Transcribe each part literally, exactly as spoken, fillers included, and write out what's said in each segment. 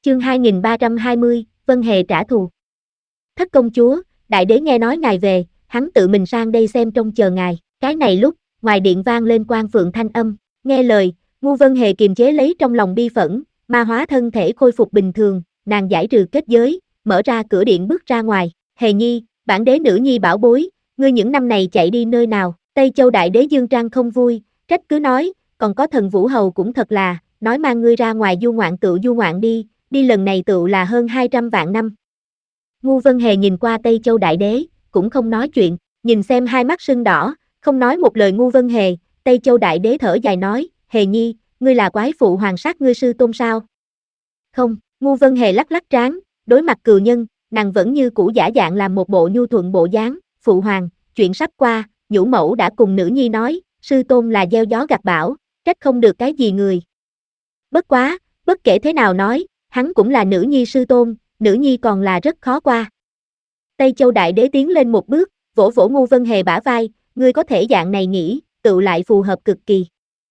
Chương hai nghìn ba trăm hai mươi, Vân Hề trả thù. Thất công chúa, đại đế nghe nói ngài về, hắn tự mình sang đây xem trông chờ ngài. Cái này lúc, ngoài điện vang lên Quan Phượng thanh âm, nghe lời, Ngu Vân Hề kiềm chế lấy trong lòng bi phẫn, ma hóa thân thể khôi phục bình thường, nàng giải trừ kết giới, mở ra cửa điện bước ra ngoài. Hề nhi, bản đế nữ nhi bảo bối, ngươi những năm này chạy đi nơi nào? Tây Châu đại đế Dương Trang không vui, trách cứ nói, còn có thần Vũ Hầu cũng thật là, nói mang ngươi ra ngoài du ngoạn tựu du ngoạn đi, đi lần này tựu là hơn hai trăm vạn năm. Ngu Vân Hề nhìn qua Tây Châu đại đế, cũng không nói chuyện, nhìn xem hai mắt sưng đỏ, không nói một lời. Ngu Vân Hề, Tây Châu đại đế thở dài nói, Hề nhi, ngươi là quái phụ hoàng sát ngươi sư tôn sao? Không, Ngu Vân Hề lắc lắc trán, đối mặt cừu nhân, nàng vẫn như cũ giả dạng làm một bộ nhu thuận bộ dáng, phụ hoàng, chuyện sắp qua, nhũ mẫu đã cùng nữ nhi nói, sư tôn là gieo gió gặt bão, trách không được cái gì người. Bất quá, bất kể thế nào nói, hắn cũng là nữ nhi sư tôn, nữ nhi còn là rất khó qua. Tây Châu đại đế tiến lên một bước, vỗ vỗ Ngu Vân Hề bả vai, ngươi có thể dạng này nghĩ, tự lại phù hợp cực kỳ.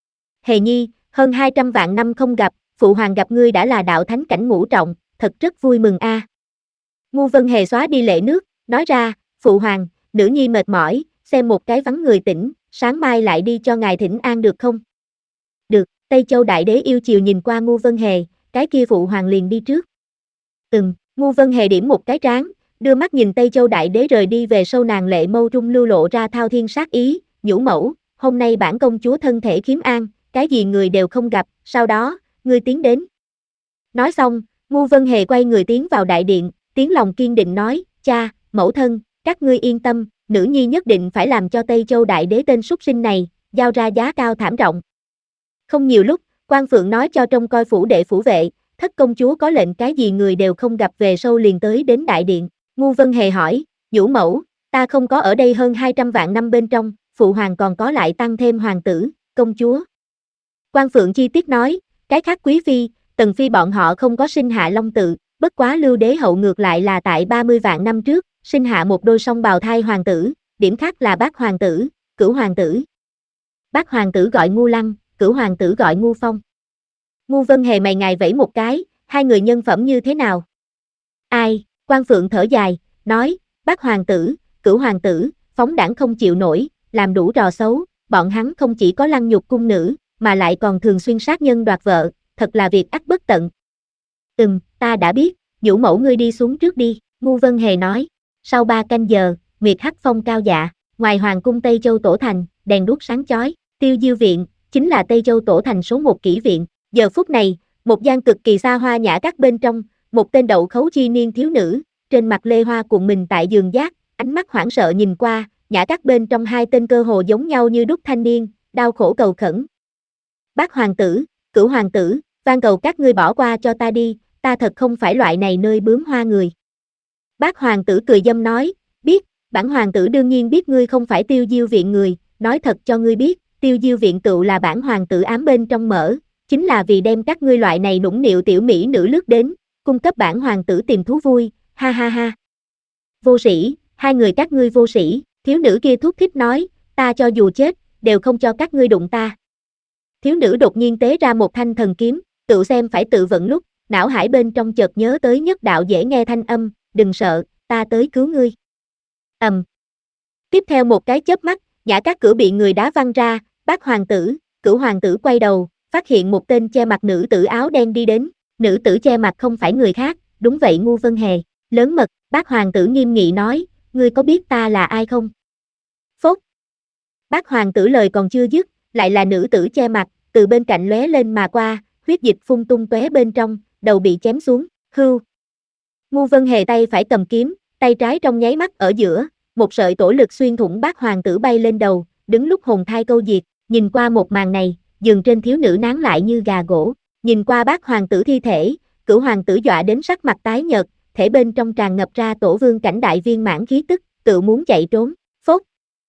Hề nhi, hơn hai trăm vạn năm không gặp, phụ hoàng gặp ngươi đã là đạo thánh cảnh ngũ trọng, thật rất vui mừng a. À. Ngu Vân Hề xóa đi lệ nước, nói ra, phụ hoàng, nữ nhi mệt mỏi, xem một cái vắng người tỉnh, sáng mai lại đi cho ngài thỉnh an được không? Được, Tây Châu đại đế yêu chiều nhìn qua Ngu Vân Hề, cái kia phụ hoàng liền đi trước. Ừm, Ngu Vân Hề điểm một cái trán, đưa mắt nhìn Tây Châu đại đế rời đi về sau, nàng lệ mâu trung lưu lộ ra thao thiên sát ý, nhũ mẫu, hôm nay bản công chúa thân thể khiếm an, cái gì người đều không gặp, sau đó, ngươi tiến đến. Nói xong, Ngu Vân Hề quay người tiến vào đại điện, tiếng lòng kiên định nói, cha, mẫu thân, các ngươi yên tâm, nữ nhi nhất định phải làm cho Tây Châu đại đế tên súc sinh này, giao ra giá cao thảm trọng. Không nhiều lúc, Quan Phượng nói cho trông coi phủ đệ phủ vệ, thất công chúa có lệnh cái gì người đều không gặp về sau liền tới đến đại điện. Ngu Vân Hề hỏi, nhũ mẫu, ta không có ở đây hơn hai trăm vạn năm bên trong, phụ hoàng còn có lại tăng thêm hoàng tử, công chúa. Quan Phượng chi tiết nói, cái khác quý phi, tần phi bọn họ không có sinh hạ long tự, bất quá Lưu đế hậu ngược lại là tại ba mươi vạn năm trước, sinh hạ một đôi song bào thai hoàng tử, điểm khác là bác hoàng tử, cửu hoàng tử. Bác hoàng tử gọi Ngu Lăng, cửu hoàng tử gọi Ngu Phong. Ngu Vân Hề mày ngài vẫy một cái, hai người nhân phẩm như thế nào? Ai? Quan Phượng thở dài, nói, bác hoàng tử, cửu hoàng tử, phóng đảng không chịu nổi, làm đủ trò xấu, bọn hắn không chỉ có lăng nhục cung nữ, mà lại còn thường xuyên sát nhân đoạt vợ, thật là việc ắt bất tận. Ừm, ta đã biết, nhũ mẫu ngươi đi xuống trước đi, Ngu Vân Hề nói. Sau ba canh giờ, Nguyệt Hắc phong cao dạ, ngoài hoàng cung Tây Châu Tổ Thành, đèn đuốc sáng chói, Tiêu Diêu viện, chính là Tây Châu Tổ Thành số một kỹ viện. Giờ phút này, một gian cực kỳ xa hoa nhã các bên trong, một tên đậu khấu chi niên thiếu nữ, trên mặt lê hoa cuộn mình tại giường giác, ánh mắt hoảng sợ nhìn qua, nhã các bên trong hai tên cơ hồ giống nhau như đúc thanh niên, đau khổ cầu khẩn. Bác hoàng tử, cửu hoàng tử, van cầu các ngươi bỏ qua cho ta đi, ta thật không phải loại này nơi bướm hoa người. Bác hoàng tử cười dâm nói, biết, bản hoàng tử đương nhiên biết ngươi không phải Tiêu Diêu viện người, nói thật cho ngươi biết, Tiêu Diêu viện tựu là bản hoàng tử ám bên trong mở, chính là vì đem các ngươi loại này nũng nịu tiểu mỹ nữ lướt đến, cung cấp bản hoàng tử tìm thú vui, ha ha ha. Vô sĩ, hai người các ngươi vô sĩ, thiếu nữ kia thúc thích nói, ta cho dù chết, đều không cho các ngươi đụng ta. Thiếu nữ đột nhiên tế ra một thanh thần kiếm, tự xem phải tự vận lúc, não hải bên trong chợt nhớ tới nhất đạo dễ nghe thanh âm, đừng sợ, ta tới cứu ngươi. Ầm. Um. Tiếp theo một cái chớp mắt, nhã các cửa bị người đá văng ra, bác hoàng tử, cửu hoàng tử quay đầu, phát hiện một tên che mặt nữ tử áo đen đi đến, nữ tử che mặt không phải người khác, đúng vậy Ngu Vân Hề, lớn mật, bác hoàng tử nghiêm nghị nói, ngươi có biết ta là ai không? Phốt. Bác hoàng tử lời còn chưa dứt, lại là nữ tử che mặt, từ bên cạnh lóe lên mà qua, huyết dịch phun tung tóe bên trong, đầu bị chém xuống, hưu. Ngu Vân Hề tay phải cầm kiếm, tay trái trong nháy mắt ở giữa, một sợi tổ lực xuyên thủng bác hoàng tử bay lên đầu, đứng lúc hồn thai câu diệt, nhìn qua một màn này, giường trên thiếu nữ nán lại như gà gỗ, nhìn qua bác hoàng tử thi thể, cửu hoàng tử dọa đến sắc mặt tái nhợt, thể bên trong tràn ngập ra tổ vương cảnh đại viên mãn khí tức, tự muốn chạy trốn, phốt.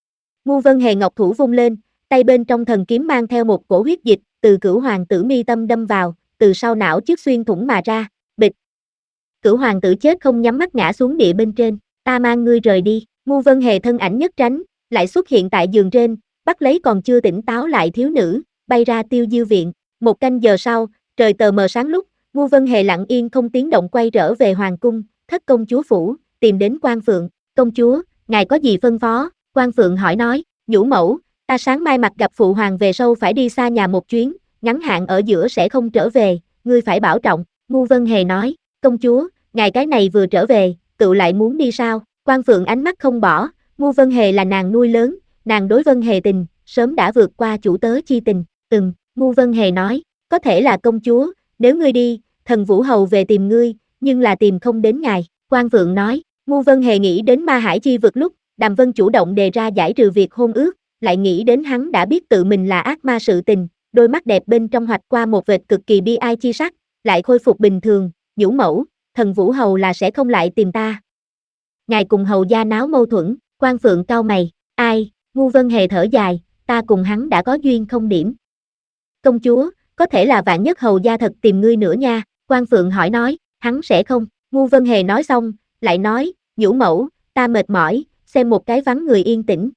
Ngu Vân Hề ngọc thủ vung lên, tay bên trong thần kiếm mang theo một cổ huyết dịch, từ cửu hoàng tử mi tâm đâm vào, từ sau não trước xuyên thủng mà ra, bịch. Cửu hoàng tử chết không nhắm mắt ngã xuống địa bên trên, ta mang ngươi rời đi, Ngu Vân Hề thân ảnh nhất tránh, lại xuất hiện tại giường trên, bắt lấy còn chưa tỉnh táo lại thiếu nữ, bay ra Tiêu Diêu viện. Một canh giờ sau, trời tờ mờ sáng lúc, Ngu Vân Hề lặng yên không tiếng động quay trở về hoàng cung, thất công chúa phủ, tìm đến Quan Phượng, công chúa, ngài có gì phân phó? Quan Phượng hỏi nói, nhũ mẫu, ta sáng mai mặt gặp phụ hoàng về sau phải đi xa nhà một chuyến, ngắn hạn ở giữa sẽ không trở về, ngươi phải bảo trọng. Ngu Vân Hề nói, công chúa, ngài cái này vừa trở về, tự lại muốn đi sao? Quan Phượng ánh mắt không bỏ, Ngu Vân Hề là nàng nuôi lớn, nàng đối Vân Hề tình, sớm đã vượt qua chủ tớ chi tình. Ừm, Ngu Vân Hề nói, có thể là công chúa, nếu ngươi đi, thần Vũ Hầu về tìm ngươi, nhưng là tìm không đến ngài. Quan Phượng nói, Ngu Vân Hề nghĩ đến Ma Hải chi vực lúc, Đàm Vân chủ động đề ra giải trừ việc hôn ước, lại nghĩ đến hắn đã biết tự mình là ác ma sự tình, đôi mắt đẹp bên trong hoạch qua một vệt cực kỳ bi ai chi sắc, lại khôi phục bình thường, nhũ mẫu, thần Vũ Hầu là sẽ không lại tìm ta. Ngài cùng hầu gia náo mâu thuẫn, Quan Phượng cau mày, ai? Ngu Vân Hề thở dài, ta cùng hắn đã có duyên không điểm. Công chúa, có thể là vạn nhất hầu gia thật tìm ngươi nữa nha, Quan Phượng hỏi nói, hắn sẽ không. Ngu Vân Hề nói xong, lại nói, nhũ mẫu, ta mệt mỏi, xem một cái vắng người yên tĩnh.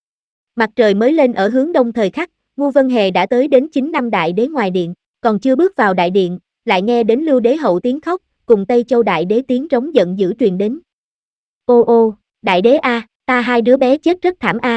Mặt trời mới lên ở hướng đông thời khắc, Ngu Vân Hề đã tới đến chín năm đại đế ngoài điện, còn chưa bước vào đại điện, lại nghe đến Lưu Đế hậu tiếng khóc, cùng Tây Châu đại đế tiếng trống giận dữ truyền đến. Ô ô, đại đế a, ta hai đứa bé chết rất thảm a.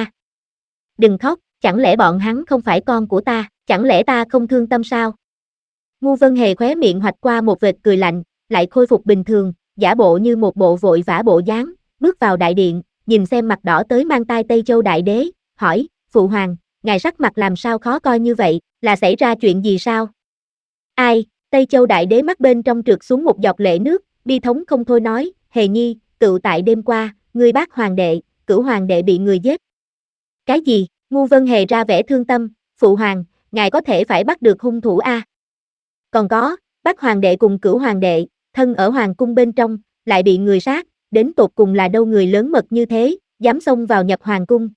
Đừng khóc, chẳng lẽ bọn hắn không phải con của ta, chẳng lẽ ta không thương tâm sao? Ngu Vân Hề khóe miệng hoạch qua một vệt cười lạnh, lại khôi phục bình thường, giả bộ như một bộ vội vã bộ dáng, bước vào đại điện, nhìn xem mặt đỏ tới mang tai Tây Châu đại đế, hỏi, phụ hoàng, ngài sắc mặt làm sao khó coi như vậy, là xảy ra chuyện gì sao? Ai? Tây Châu đại đế mắt bên trong trượt xuống một giọt lệ nước, bi thống không thôi nói, Hề nhi, cựu tại đêm qua, ngươi bác hoàng đệ, cửu hoàng đệ bị người giết. Cái gì? Ngu Vân Hề ra vẻ thương tâm, phụ hoàng, ngài có thể phải bắt được hung thủ a. Còn có, bác hoàng đệ cùng cửu hoàng đệ, thân ở hoàng cung bên trong, lại bị người sát, đến tột cùng là đâu người lớn mật như thế, dám xông vào nhập hoàng cung,